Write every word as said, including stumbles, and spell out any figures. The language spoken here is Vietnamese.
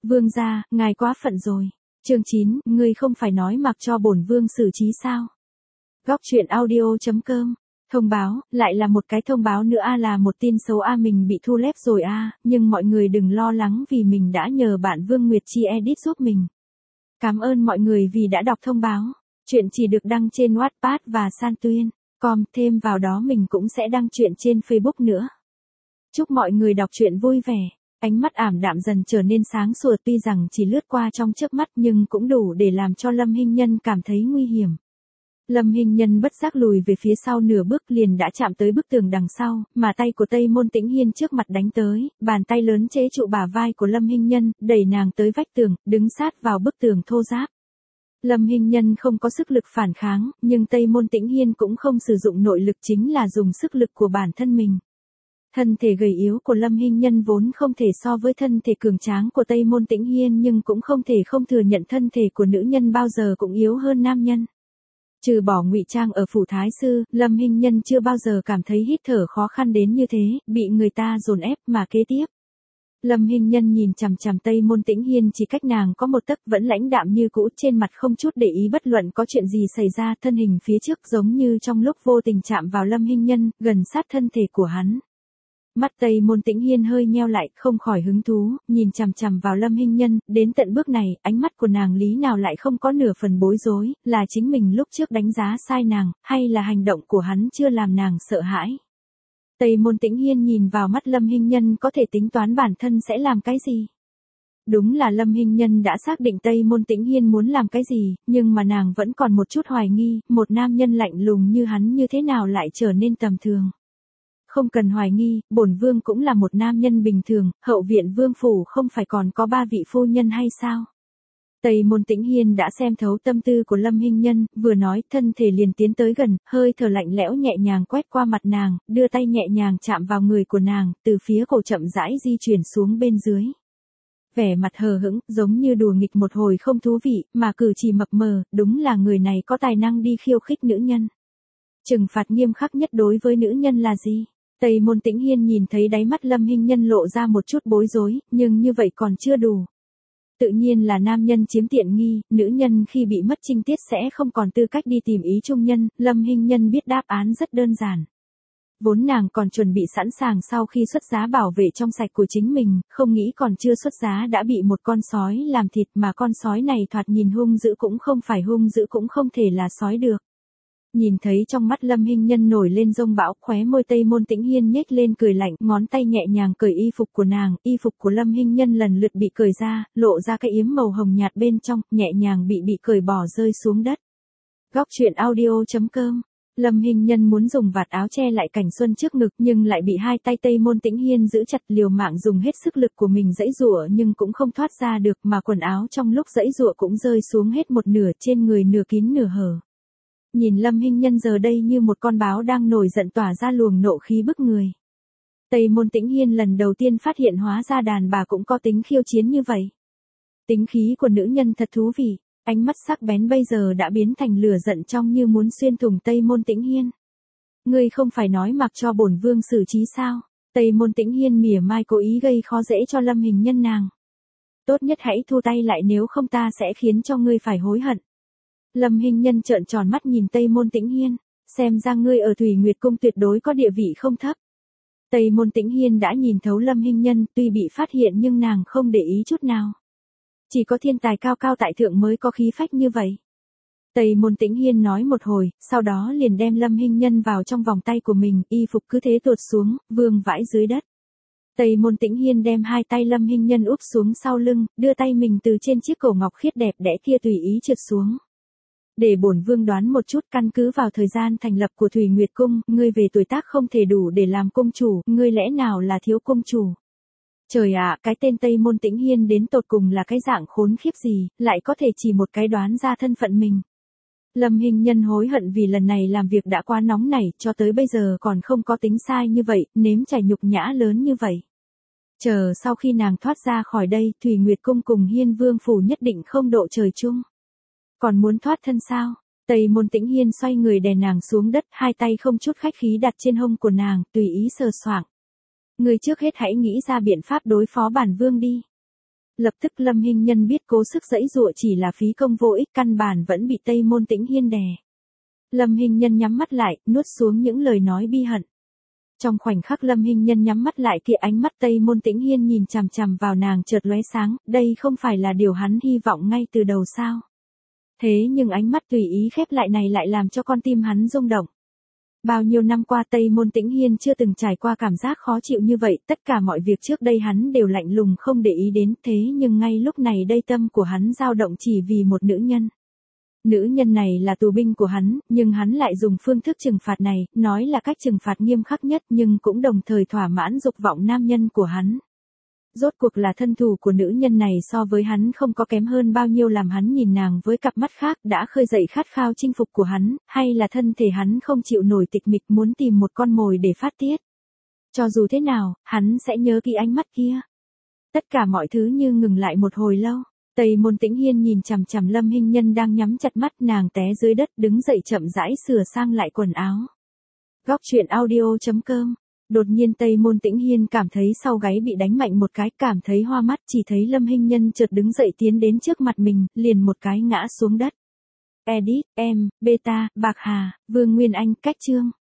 Vương gia, ngài quá phận rồi. Chương chín, ngươi không phải nói mặc cho bổn vương xử trí sao? Góc truyện audio chấm com. Thông báo, lại là một cái thông báo nữa a là một tin xấu a mình bị thu lép rồi a, nhưng mọi người đừng lo lắng vì mình đã nhờ bạn Vương Nguyệt Chi edit giúp mình. Cảm ơn mọi người vì đã đọc thông báo. Chuyện chỉ được đăng trên Wattpad và San Tuyên. Com, thêm vào đó mình cũng sẽ đăng chuyện trên Facebook nữa. Chúc mọi người đọc truyện vui vẻ. Ánh mắt ảm đạm dần trở nên sáng sủa, tuy rằng chỉ lướt qua trong chớp mắt nhưng cũng đủ để làm cho Lâm Hinh Nhân cảm thấy nguy hiểm. Lâm Hinh Nhân bất giác lùi về phía sau nửa bước liền đã chạm tới bức tường đằng sau, mà tay của Tây Môn Tĩnh Hiên trước mặt đánh tới, bàn tay lớn chế trụ bả vai của Lâm Hinh Nhân, đẩy nàng tới vách tường, đứng sát vào bức tường thô ráp. Lâm Hinh Nhân không có sức lực phản kháng, nhưng Tây Môn Tĩnh Hiên cũng không sử dụng nội lực, chính là dùng sức lực của bản thân mình. Thân thể gầy yếu của Lâm Hinh Nhân vốn không thể so với thân thể cường tráng của Tây Môn Tĩnh Hiên, nhưng cũng không thể không thừa nhận thân thể của nữ nhân bao giờ cũng yếu hơn nam nhân. Trừ bỏ ngụy trang ở phủ thái sư, Lâm Hinh Nhân chưa bao giờ cảm thấy hít thở khó khăn đến như thế, bị người ta dồn ép mà kế tiếp. Lâm Hinh Nhân nhìn chằm chằm Tây Môn Tĩnh Hiên chỉ cách nàng có một tấc, vẫn lãnh đạm như cũ, trên mặt không chút để ý bất luận có chuyện gì xảy ra, thân hình phía trước giống như trong lúc vô tình chạm vào Lâm Hinh Nhân, gần sát thân thể của hắn. Mắt Tây Môn Tĩnh Hiên hơi nheo lại, không khỏi hứng thú, nhìn chằm chằm vào Lâm Hinh Nhân, đến tận bước này, ánh mắt của nàng lý nào lại không có nửa phần bối rối, là chính mình lúc trước đánh giá sai nàng, hay là hành động của hắn chưa làm nàng sợ hãi. Tây Môn Tĩnh Hiên nhìn vào mắt Lâm Hinh Nhân, có thể tính toán bản thân sẽ làm cái gì. Đúng là Lâm Hinh Nhân đã xác định Tây Môn Tĩnh Hiên muốn làm cái gì, nhưng mà nàng vẫn còn một chút hoài nghi, một nam nhân lạnh lùng như hắn như thế nào lại trở nên tầm thường. Không cần hoài nghi, bổn vương cũng là một nam nhân bình thường, hậu viện vương phủ không phải còn có ba vị phu nhân hay sao? Tây Môn Tĩnh Hiên đã xem thấu tâm tư của Lâm Hinh Nhân, vừa nói thân thể liền tiến tới gần, hơi thở lạnh lẽo nhẹ nhàng quét qua mặt nàng, đưa tay nhẹ nhàng chạm vào người của nàng, từ phía cổ chậm rãi di chuyển xuống bên dưới. Vẻ mặt hờ hững, giống như đùa nghịch một hồi không thú vị, mà cử chỉ mập mờ, đúng là người này có tài năng đi khiêu khích nữ nhân. Trừng phạt nghiêm khắc nhất đối với nữ nhân là gì? Tây Môn Tĩnh Hiên nhìn thấy đáy mắt Lâm Hinh Nhân lộ ra một chút bối rối, nhưng như vậy còn chưa đủ. Tự nhiên là nam nhân chiếm tiện nghi, nữ nhân khi bị mất trinh tiết sẽ không còn tư cách đi tìm ý trung nhân, Lâm Hinh Nhân biết đáp án rất đơn giản. Vốn nàng còn chuẩn bị sẵn sàng sau khi xuất giá bảo vệ trong sạch của chính mình, không nghĩ còn chưa xuất giá đã bị một con sói làm thịt, mà con sói này thoạt nhìn hung dữ cũng không phải hung dữ cũng không thể là sói được. Nhìn thấy trong mắt Lâm Hinh Nhân nổi lên giông bão, khóe môi Tây Môn Tĩnh Hiên nhếch lên cười lạnh, ngón tay nhẹ nhàng cởi y phục của nàng, y phục của Lâm Hinh Nhân lần lượt bị cởi ra, lộ ra cái yếm màu hồng nhạt bên trong, nhẹ nhàng bị bị cởi bỏ rơi xuống đất. Góc truyện audio chấm com. Lâm Hinh Nhân muốn dùng vạt áo che lại cảnh xuân trước ngực, nhưng lại bị hai tay Tây Môn Tĩnh Hiên giữ chặt, liều mạng dùng hết sức lực của mình giãy giụa nhưng cũng không thoát ra được, mà quần áo trong lúc giãy giụa cũng rơi xuống hết một nửa, trên người nửa kín nửa hở. Nhìn Lâm Hinh Nhân giờ đây như một con báo đang nổi giận tỏa ra luồng nộ khí bức người. Tây Môn Tĩnh Hiên lần đầu tiên phát hiện hóa ra đàn bà cũng có tính khiêu chiến như vậy. Tính khí của nữ nhân thật thú vị, ánh mắt sắc bén bây giờ đã biến thành lửa giận trong như muốn xuyên thủng Tây Môn Tĩnh Hiên. Ngươi không phải nói mặc cho bổn vương xử trí sao? Tây Môn Tĩnh Hiên mỉa mai cố ý gây khó dễ cho Lâm Hinh Nhân nàng. Tốt nhất hãy thu tay lại, nếu không ta sẽ khiến cho ngươi phải hối hận. Lâm Hinh Nhân trợn tròn mắt nhìn Tây Môn Tĩnh Hiên, xem ra ngươi ở Thủy Nguyệt Cung tuyệt đối có địa vị không thấp. Tây Môn Tĩnh Hiên đã nhìn thấu Lâm Hinh Nhân, tuy bị phát hiện nhưng nàng không để ý chút nào. Chỉ có thiên tài cao cao tại thượng mới có khí phách như vậy. Tây Môn Tĩnh Hiên nói một hồi, sau đó liền đem Lâm Hinh Nhân vào trong vòng tay của mình, y phục cứ thế tuột xuống, vương vãi dưới đất. Tây Môn Tĩnh Hiên đem hai tay Lâm Hinh Nhân úp xuống sau lưng, đưa tay mình từ trên chiếc cổ ngọc khiết đẹp đẽ kia tùy ý trượt xuống. Để bổn vương đoán một chút, căn cứ vào thời gian thành lập của Thủy Nguyệt Cung, ngươi về tuổi tác không thể đủ để làm cung chủ, ngươi lẽ nào là thiếu cung chủ? Trời ạ, cái tên Tây Môn Tĩnh Hiên đến tột cùng là cái dạng khốn khiếp gì, lại có thể chỉ một cái đoán ra thân phận mình. Lâm Hinh Nhân hối hận vì lần này làm việc đã quá nóng nảy, cho tới bây giờ còn không có tính sai như vậy, nếm trải nhục nhã lớn như vậy. Chờ sau khi nàng thoát ra khỏi đây, Thủy Nguyệt Cung cùng Hiên Vương phủ nhất định không độ trời chung. Còn muốn thoát thân sao? Tây Môn Tĩnh Hiên xoay người đè nàng xuống đất, hai tay không chút khách khí đặt trên hông của nàng, tùy ý sờ soạng. Ngươi trước hết hãy nghĩ ra biện pháp đối phó bản vương đi. Lập tức Lâm Hinh Nhân biết cố sức giãy giụa chỉ là phí công vô ích, căn bản vẫn bị Tây Môn Tĩnh Hiên đè. Lâm Hinh Nhân nhắm mắt lại, nuốt xuống những lời nói bi hận. Trong khoảnh khắc Lâm Hinh Nhân nhắm mắt lại kia, ánh mắt Tây Môn Tĩnh Hiên nhìn chằm chằm vào nàng chợt lóe sáng, đây không phải là điều hắn hy vọng ngay từ đầu sao? Thế nhưng ánh mắt tùy ý khép lại này lại làm cho con tim hắn rung động. Bao nhiêu năm qua Tây Môn Tĩnh Hiên chưa từng trải qua cảm giác khó chịu như vậy, tất cả mọi việc trước đây hắn đều lạnh lùng không để ý đến, thế nhưng ngay lúc này đây tâm của hắn dao động chỉ vì một nữ nhân. Nữ nhân này là tù binh của hắn, nhưng hắn lại dùng phương thức trừng phạt này, nói là cách trừng phạt nghiêm khắc nhất nhưng cũng đồng thời thỏa mãn dục vọng nam nhân của hắn. Rốt cuộc là thân thủ của nữ nhân này so với hắn không có kém hơn bao nhiêu, làm hắn nhìn nàng với cặp mắt khác đã khơi dậy khát khao chinh phục của hắn, hay là thân thể hắn không chịu nổi tịch mịch muốn tìm một con mồi để phát tiết. Cho dù thế nào, hắn sẽ nhớ kỹ ánh mắt kia. Tất cả mọi thứ như ngừng lại một hồi lâu. Tây Môn Tĩnh Hiên nhìn chằm chằm Lâm Hinh Nhân đang nhắm chặt mắt, nàng té dưới đất đứng dậy chậm rãi sửa sang lại quần áo. Góc truyện audio chấm com. Đột nhiên Tây Môn Tĩnh Hiên cảm thấy sau gáy bị đánh mạnh một cái, cảm thấy hoa mắt, chỉ thấy Lâm Hinh Nhân chợt đứng dậy tiến đến trước mặt mình, liền một cái ngã xuống đất. Edit, em, Beta, Bạc Hà, Vương Nguyên Anh, cách chương.